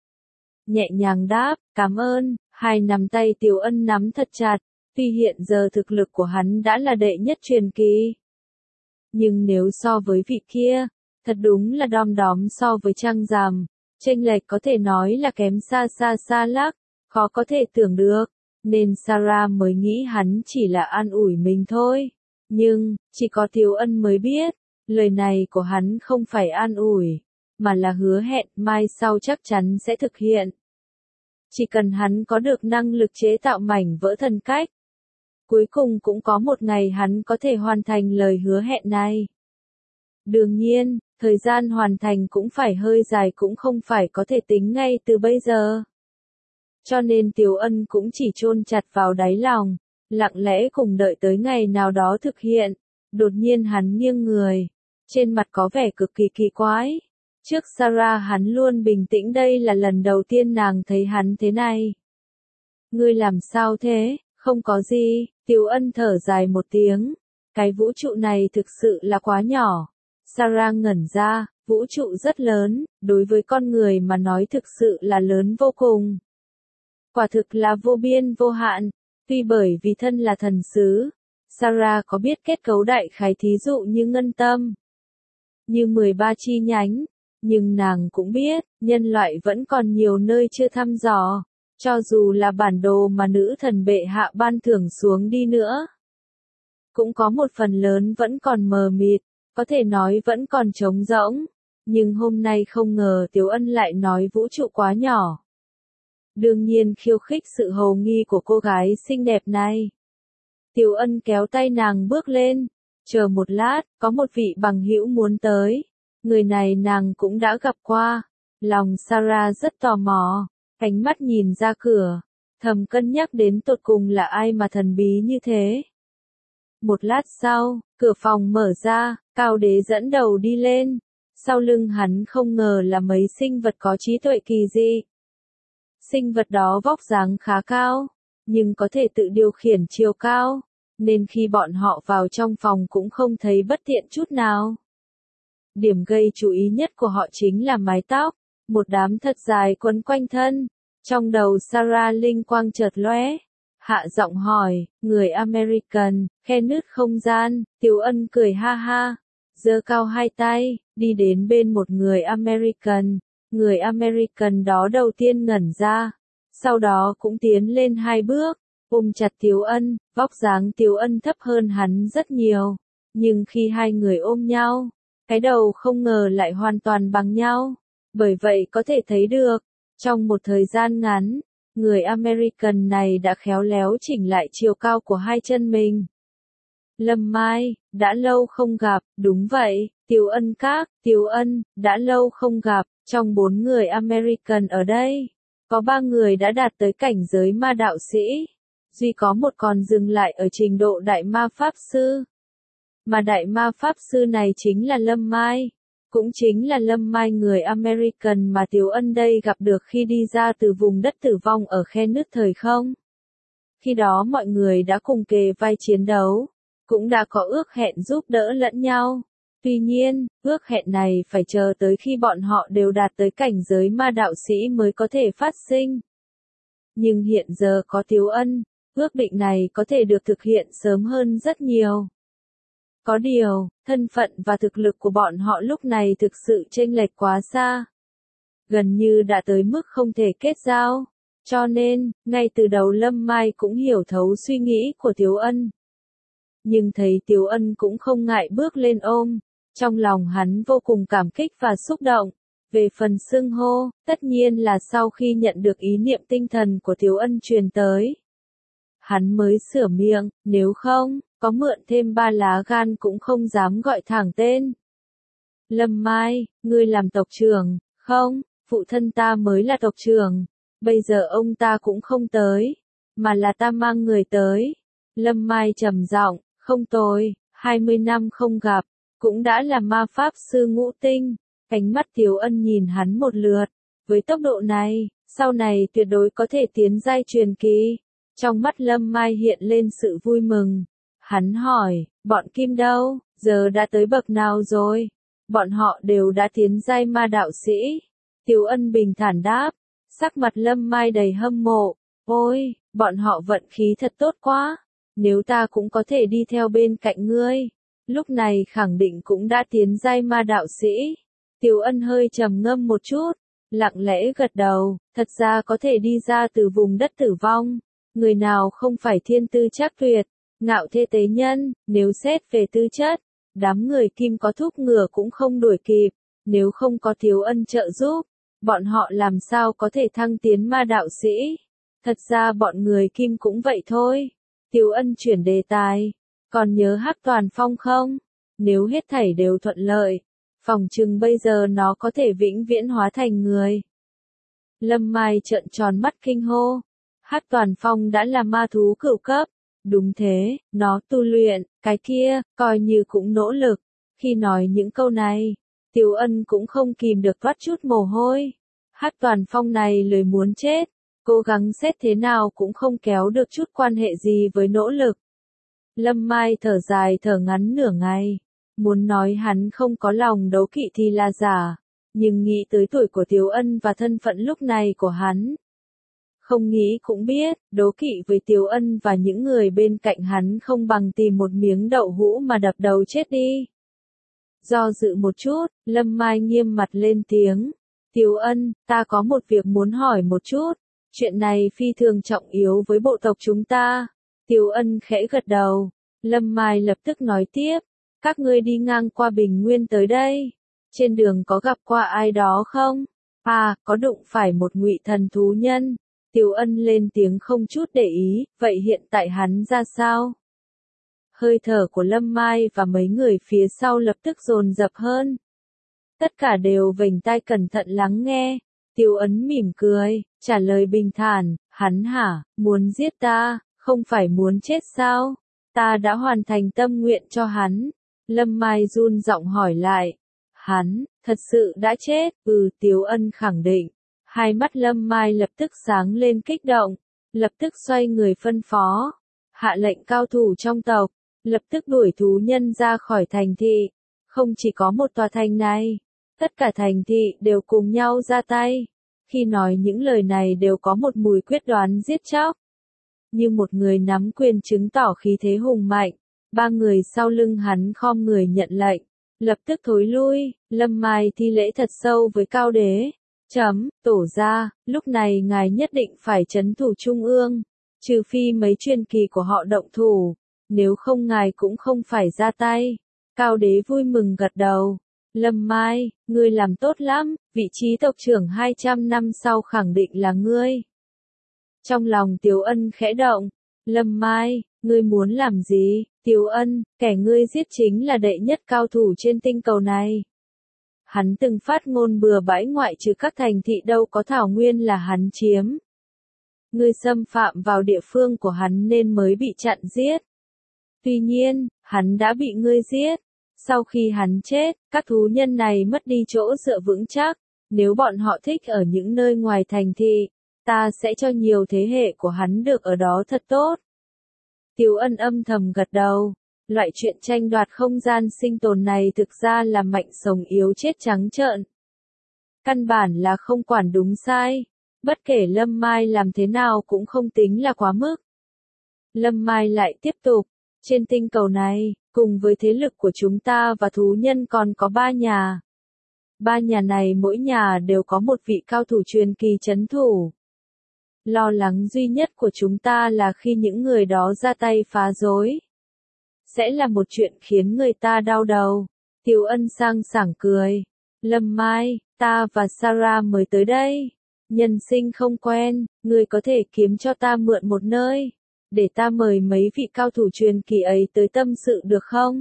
Nhẹ nhàng đáp, cảm ơn, hai nắm tay Tiếu Ân nắm thật chặt, tuy hiện giờ thực lực của hắn đã là đệ nhất truyền kỳ. Nhưng nếu so với vị kia, thật đúng là đom đóm so với trăng rằm, chênh lệch có thể nói là kém xa xa xa lắc, khó có thể tưởng được, nên Sarah mới nghĩ hắn chỉ là an ủi mình thôi. Nhưng, chỉ có Tiếu Ân mới biết, lời này của hắn không phải an ủi, mà là hứa hẹn mai sau chắc chắn sẽ thực hiện. Chỉ cần hắn có được năng lực chế tạo mảnh vỡ thần cách, cuối cùng cũng có một ngày hắn có thể hoàn thành lời hứa hẹn này. Đương nhiên, thời gian hoàn thành cũng phải hơi dài cũng không phải có thể tính ngay từ bây giờ. Cho nên Tiếu Ân cũng chỉ chôn chặt vào đáy lòng, lặng lẽ cùng đợi tới ngày nào đó thực hiện. Đột nhiên hắn nghiêng người, trên mặt có vẻ cực kỳ kỳ quái. Trước Sarah hắn luôn bình tĩnh, đây là lần đầu tiên nàng thấy hắn thế này. Ngươi làm sao thế? Không có gì, Tiếu Ân thở dài một tiếng. Cái vũ trụ này thực sự là quá nhỏ. Sarah ngẩn ra, vũ trụ rất lớn, đối với con người mà nói thực sự là lớn vô cùng. Quả thực là vô biên vô hạn, tuy bởi vì thân là thần sứ, Sarah có biết kết cấu đại khái thí dụ như ngân tâm, như mười ba chi nhánh, nhưng nàng cũng biết, nhân loại vẫn còn nhiều nơi chưa thăm dò, cho dù là bản đồ mà nữ thần bệ hạ ban thưởng xuống đi nữa. Cũng có một phần lớn vẫn còn mờ mịt, có thể nói vẫn còn trống rỗng, nhưng hôm nay không ngờ Tiếu Ân lại nói vũ trụ quá nhỏ. Đương nhiên khiêu khích sự hồ nghi của cô gái xinh đẹp này. Tiếu Ân kéo tay nàng bước lên, chờ một lát, có một vị bằng hữu muốn tới. Người này nàng cũng đã gặp qua. Lòng Sarah rất tò mò, ánh mắt nhìn ra cửa, thầm cân nhắc đến tột cùng là ai mà thần bí như thế. Một lát sau, cửa phòng mở ra, Cao Đế dẫn đầu đi lên. Sau lưng hắn không ngờ là mấy sinh vật có trí tuệ kỳ dị. Sinh vật đó vóc dáng khá cao, nhưng có thể tự điều khiển chiều cao, nên khi bọn họ vào trong phòng cũng không thấy bất tiện chút nào. Điểm gây chú ý nhất của họ chính là mái tóc, một đám thật dài quấn quanh thân. Trong đầu Sarah linh quang chợt lóe, hạ giọng hỏi, người American, khe nứt không gian. Tiếu Ân cười ha ha, giơ cao hai tay, đi đến bên một người American. Người American đó đầu tiên ngẩn ra, sau đó cũng tiến lên hai bước, ôm chặt Tiếu Ân. Vóc dáng Tiếu Ân thấp hơn hắn rất nhiều, nhưng khi hai người ôm nhau, cái đầu không ngờ lại hoàn toàn bằng nhau. Bởi vậy có thể thấy được, trong một thời gian ngắn, người American này đã khéo léo chỉnh lại chiều cao của hai chân mình. Lâm Mai, đã lâu không gặp, đúng vậy, Tiếu Ân các, Tiếu Ân, đã lâu không gặp, trong bốn người American ở đây, có ba người đã đạt tới cảnh giới ma đạo sĩ, duy có một còn dừng lại ở trình độ đại ma pháp sư. Mà đại ma pháp sư này chính là Lâm Mai, cũng chính là Lâm Mai người American mà Tiếu Ân đây gặp được khi đi ra từ vùng đất tử vong ở khe nứt thời không. Khi đó mọi người đã cùng kề vai chiến đấu, cũng đã có ước hẹn giúp đỡ lẫn nhau. Tuy nhiên, ước hẹn này phải chờ tới khi bọn họ đều đạt tới cảnh giới ma đạo sĩ mới có thể phát sinh. Nhưng hiện giờ có Tiếu Ân, ước định này có thể được thực hiện sớm hơn rất nhiều. Có điều, thân phận và thực lực của bọn họ lúc này thực sự chênh lệch quá xa. Gần như đã tới mức không thể kết giao. Cho nên, ngay từ đầu Lâm Mai cũng hiểu thấu suy nghĩ của Tiếu Ân. Nhưng thấy Tiếu Ân cũng không ngại bước lên ôm, trong lòng hắn vô cùng cảm kích và xúc động. Về phần xưng hô, tất nhiên là sau khi nhận được ý niệm tinh thần của Tiếu Ân truyền tới. Hắn mới sửa miệng, nếu không, có mượn thêm ba lá gan cũng không dám gọi thẳng tên. Lâm Mai, ngươi làm tộc trưởng, không, phụ thân ta mới là tộc trưởng, bây giờ ông ta cũng không tới, mà là ta mang người tới. Lâm Mai trầm giọng, không tồi, hai mươi năm không gặp, cũng đã là ma pháp sư ngũ tinh. Ánh mắt Tiếu Ân nhìn hắn một lượt, với tốc độ này, sau này tuyệt đối có thể tiến giai truyền kỳ. Trong mắt Lâm Mai hiện lên sự vui mừng. Hắn hỏi, bọn Kim đâu, giờ đã tới bậc nào rồi? Bọn họ đều đã tiến giai ma đạo sĩ. Tiếu Ân bình thản đáp, sắc mặt Lâm Mai đầy hâm mộ. Ôi, bọn họ vận khí thật tốt quá. Nếu ta cũng có thể đi theo bên cạnh ngươi, lúc này khẳng định cũng đã tiến giai ma đạo sĩ. Tiếu Ân hơi trầm ngâm một chút, lặng lẽ gật đầu, thật ra có thể đi ra từ vùng đất tử vong. Người nào không phải thiên tư chắc tuyệt, ngạo thế tế nhân, nếu xét về tư chất, đám người Kim có thúc ngựa cũng không đuổi kịp, nếu không có Tiếu Ân trợ giúp, bọn họ làm sao có thể thăng tiến ma đạo sĩ. Thật ra bọn người Kim cũng vậy thôi. Tiếu Ân chuyển đề tài, còn nhớ Hắc Toàn Phong không? Nếu hết thảy đều thuận lợi, phòng chừng bây giờ nó có thể vĩnh viễn hóa thành người. Lâm Mai trợn tròn mắt kinh hô. Hắc Toàn Phong đã là ma thú cửu cấp. Đúng thế, nó tu luyện, cái kia, coi như cũng nỗ lực. Khi nói những câu này, Tiếu Ân cũng không kìm được toát chút mồ hôi. Hắc Toàn Phong này lười muốn chết, cố gắng xét thế nào cũng không kéo được chút quan hệ gì với nỗ lực. Lâm Mai thở dài thở ngắn nửa ngày, muốn nói hắn không có lòng đấu kỵ thì là giả, nhưng nghĩ tới tuổi của Tiếu Ân và thân phận lúc này của hắn. Không nghĩ cũng biết, đố kỵ với Tiếu Ân và những người bên cạnh hắn không bằng tìm một miếng đậu hũ mà đập đầu chết đi. Do dự một chút, Lâm Mai nghiêm mặt lên tiếng. Tiếu Ân, ta có một việc muốn hỏi một chút. Chuyện này phi thường trọng yếu với bộ tộc chúng ta. Tiếu Ân khẽ gật đầu. Lâm Mai lập tức nói tiếp. Các ngươi đi ngang qua Bình Nguyên tới đây. Trên đường có gặp qua ai đó không? À, có đụng phải một ngụy thần thú nhân. Tiếu Ân lên tiếng không chút để ý, vậy hiện tại hắn ra sao? Hơi thở của Lâm Mai và mấy người phía sau lập tức dồn dập hơn. Tất cả đều vểnh tai cẩn thận lắng nghe. Tiếu Ân mỉm cười, trả lời bình thản, hắn hả, muốn giết ta, không phải muốn chết sao? Ta đã hoàn thành tâm nguyện cho hắn. Lâm Mai run giọng hỏi lại. Hắn, thật sự đã chết, ừ, Tiếu Ân khẳng định. Hai mắt Lâm Mai lập tức sáng lên kích động, lập tức xoay người phân phó, hạ lệnh cao thủ trong tộc, lập tức đuổi thú nhân ra khỏi thành thị. Không chỉ có một tòa thành này, tất cả thành thị đều cùng nhau ra tay. Khi nói những lời này đều có một mùi quyết đoán giết chóc. Như một người nắm quyền chứng tỏ khí thế hùng mạnh, ba người sau lưng hắn khom người nhận lệnh, lập tức thối lui. Lâm Mai thi lễ thật sâu với Cao Đế. Chấm, tổ ra, lúc này ngài nhất định phải trấn thủ trung ương, trừ phi mấy truyền kỳ của họ động thủ, nếu không ngài cũng không phải ra tay. Cao Đế vui mừng gật đầu. Lâm Mai, ngươi làm tốt lắm, vị trí tộc trưởng hai trăm năm sau khẳng định là ngươi. Trong lòng Tiếu Ân khẽ động. Lâm Mai, Ngươi muốn làm gì, Tiếu Ân, kẻ ngươi giết chính là đệ nhất cao thủ trên tinh cầu này. Hắn từng phát ngôn bừa bãi ngoại trừ các thành thị đâu có thảo nguyên là hắn chiếm. Ngươi xâm phạm vào địa phương của hắn nên mới bị chặn giết. Tuy nhiên, hắn đã bị ngươi giết. Sau khi hắn chết, các thú nhân này mất đi chỗ dựa vững chắc. Nếu bọn họ thích ở những nơi ngoài thành thị, ta sẽ cho nhiều thế hệ của hắn được ở đó thật tốt. Tiếu Ân âm thầm gật đầu. Loại chuyện tranh đoạt không gian sinh tồn này thực ra là mạnh sống yếu chết trắng trợn. Căn bản là không quản đúng sai. Bất kể Lâm Mai làm thế nào cũng không tính là quá mức. Lâm Mai lại tiếp tục. Trên tinh cầu này, cùng với thế lực của chúng ta và thú nhân còn có ba nhà. Ba nhà này mỗi nhà đều có một vị cao thủ truyền kỳ trấn thủ. Lo lắng duy nhất của chúng ta là khi những người đó ra tay phá rối. Sẽ là một chuyện khiến người ta đau đầu. Tiếu Ân sang sảng cười. Lâm Mai, ta và Sarah mới tới đây. Nhân sinh không quen, người có thể kiếm cho ta mượn một nơi. Để ta mời mấy vị cao thủ truyền kỳ ấy tới tâm sự được không?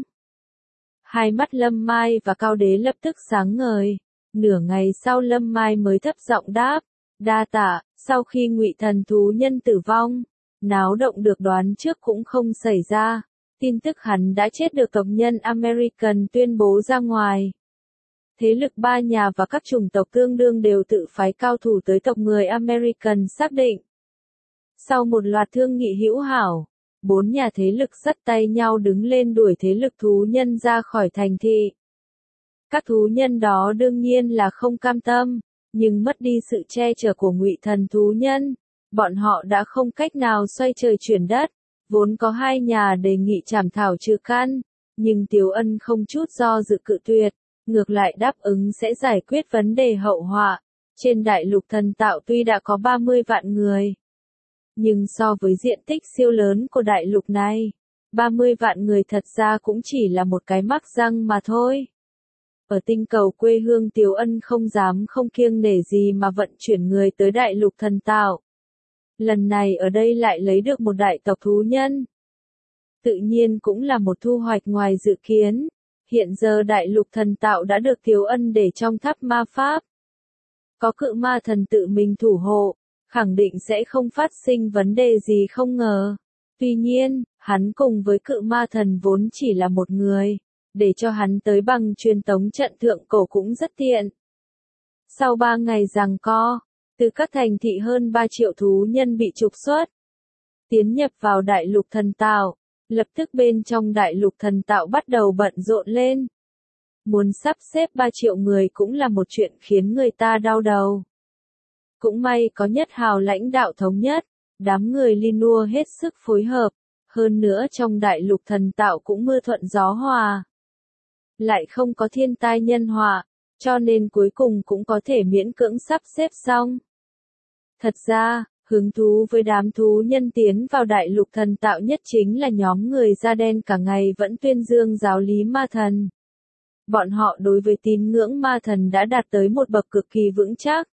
Hai mắt Lâm Mai và Cao Đế lập tức sáng ngời. Nửa ngày sau Lâm Mai mới thấp giọng đáp. Đa tạ, sau khi Ngụy Thần thú nhân tử vong, náo động được đoán trước cũng không xảy ra. Tin tức hắn đã chết được tộc nhân American tuyên bố ra ngoài. Thế lực ba nhà và các chủng tộc tương đương đều tự phái cao thủ tới tộc người American xác định. Sau một loạt thương nghị hữu hảo, bốn nhà thế lực dắt tay nhau đứng lên đuổi thế lực thú nhân ra khỏi thành thị. Các thú nhân đó đương nhiên là không cam tâm, nhưng mất đi sự che chở của Ngụy Thần thú nhân, bọn họ đã không cách nào xoay trời chuyển đất. Vốn có hai nhà đề nghị trảm thảo trừ căn, nhưng Tiếu Ân không chút do dự cự tuyệt, ngược lại đáp ứng sẽ giải quyết vấn đề hậu họa. Trên đại lục thần tạo tuy đã có ba mươi vạn người, nhưng so với diện tích siêu lớn của đại lục này, ba mươi vạn người thật ra cũng chỉ là một cái mắc răng mà thôi. Ở tinh cầu quê hương Tiếu Ân không dám không kiêng nể gì mà vận chuyển người tới đại lục thần tạo. Lần này ở đây lại lấy được một đại tộc thú nhân. Tự nhiên cũng là một thu hoạch ngoài dự kiến. Hiện giờ đại lục thần tạo đã được Tiếu Ân để trong tháp ma pháp. Có cự ma thần tự mình thủ hộ, khẳng định sẽ không phát sinh vấn đề gì không ngờ. Tuy nhiên, hắn cùng với cự ma thần vốn chỉ là một người, để cho hắn tới bằng truyền tống trận thượng cổ cũng rất tiện. Sau ba ngày giằng co, từ các thành thị hơn ba triệu thú nhân bị trục xuất, tiến nhập vào đại lục thần tạo, lập tức bên trong đại lục thần tạo bắt đầu bận rộn lên. Muốn sắp xếp ba triệu người cũng là một chuyện khiến người ta đau đầu. Cũng may có nhất hào lãnh đạo thống nhất, đám người Linua hết sức phối hợp, hơn nữa trong đại lục thần tạo cũng mưa thuận gió hòa. Lại không có thiên tai nhân họa, cho nên cuối cùng cũng có thể miễn cưỡng sắp xếp xong. Thật ra, hứng thú với đám thú nhân tiến vào đại lục thần tạo nhất chính là nhóm người da đen cả ngày vẫn tuyên dương giáo lý ma thần. Bọn họ đối với tín ngưỡng ma thần đã đạt tới một bậc cực kỳ vững chắc.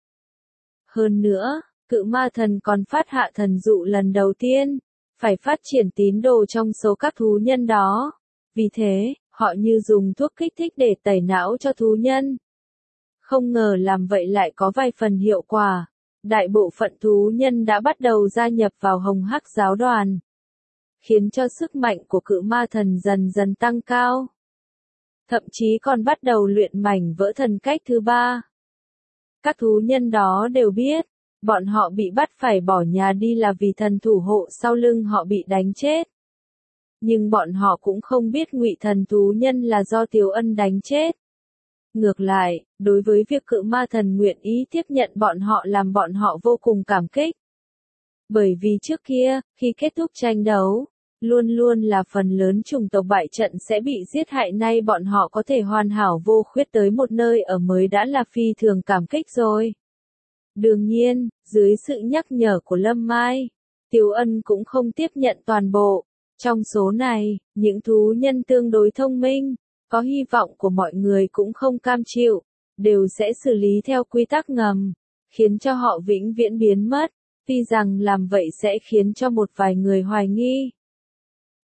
Hơn nữa, cự ma thần còn phát hạ thần dụ lần đầu tiên, phải phát triển tín đồ trong số các thú nhân đó. Vì thế, họ như dùng thuốc kích thích để tẩy não cho thú nhân. Không ngờ làm vậy lại có vài phần hiệu quả. Đại bộ phận thú nhân đã bắt đầu gia nhập vào Hồng Hắc giáo đoàn, khiến cho sức mạnh của cự ma thần dần dần tăng cao. Thậm chí còn bắt đầu luyện mảnh vỡ thần cách thứ ba. Các thú nhân đó đều biết, bọn họ bị bắt phải bỏ nhà đi là vì thần thủ hộ sau lưng họ bị đánh chết. Nhưng bọn họ cũng không biết Ngụy Thần thú nhân là do Tiếu Ân đánh chết. Ngược lại, đối với việc cự ma thần nguyện ý tiếp nhận bọn họ làm bọn họ vô cùng cảm kích. Bởi vì trước kia, khi kết thúc tranh đấu, luôn luôn là phần lớn chủng tộc bại trận sẽ bị giết hại, nay bọn họ có thể hoàn hảo vô khuyết tới một nơi ở mới đã là phi thường cảm kích rồi. Đương nhiên, dưới sự nhắc nhở của Lâm Mai, Tiếu Ân cũng không tiếp nhận toàn bộ. Trong số này, những thú nhân tương đối thông minh, có hy vọng của mọi người cũng không cam chịu, đều sẽ xử lý theo quy tắc ngầm, khiến cho họ vĩnh viễn biến mất, tuy rằng làm vậy sẽ khiến cho một vài người hoài nghi.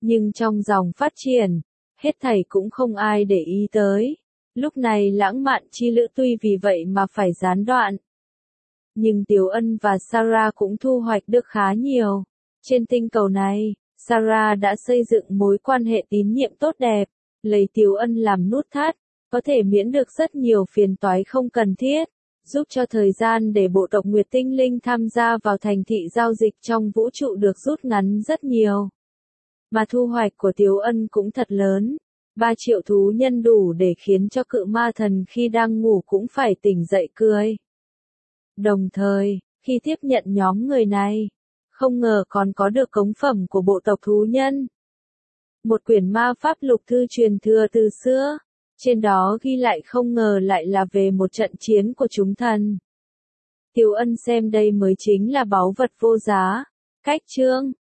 Nhưng trong dòng phát triển, hết thảy cũng không ai để ý tới. Lúc này lãng mạn chi lữ tuy vì vậy mà phải gián đoạn. Nhưng Tiếu Ân và Sarah cũng thu hoạch được khá nhiều. Trên tinh cầu này, Sarah đã xây dựng mối quan hệ tín nhiệm tốt đẹp, lấy Tiếu Ân làm nút thắt, có thể miễn được rất nhiều phiền toái không cần thiết, giúp cho thời gian để bộ tộc Nguyệt Tinh Linh tham gia vào thành thị giao dịch trong vũ trụ được rút ngắn rất nhiều. Mà thu hoạch của Tiếu Ân cũng thật lớn. ba triệu thú nhân đủ để khiến cho cự ma thần khi đang ngủ cũng phải tỉnh dậy cười. Đồng thời, khi tiếp nhận nhóm người này, không ngờ còn có được cống phẩm của bộ tộc thú nhân. Một quyển ma pháp lục thư truyền thừa từ xưa, trên đó ghi lại không ngờ lại là về một trận chiến của chúng thần. Tiếu Ân xem đây mới chính là báu vật vô giá. Cách chương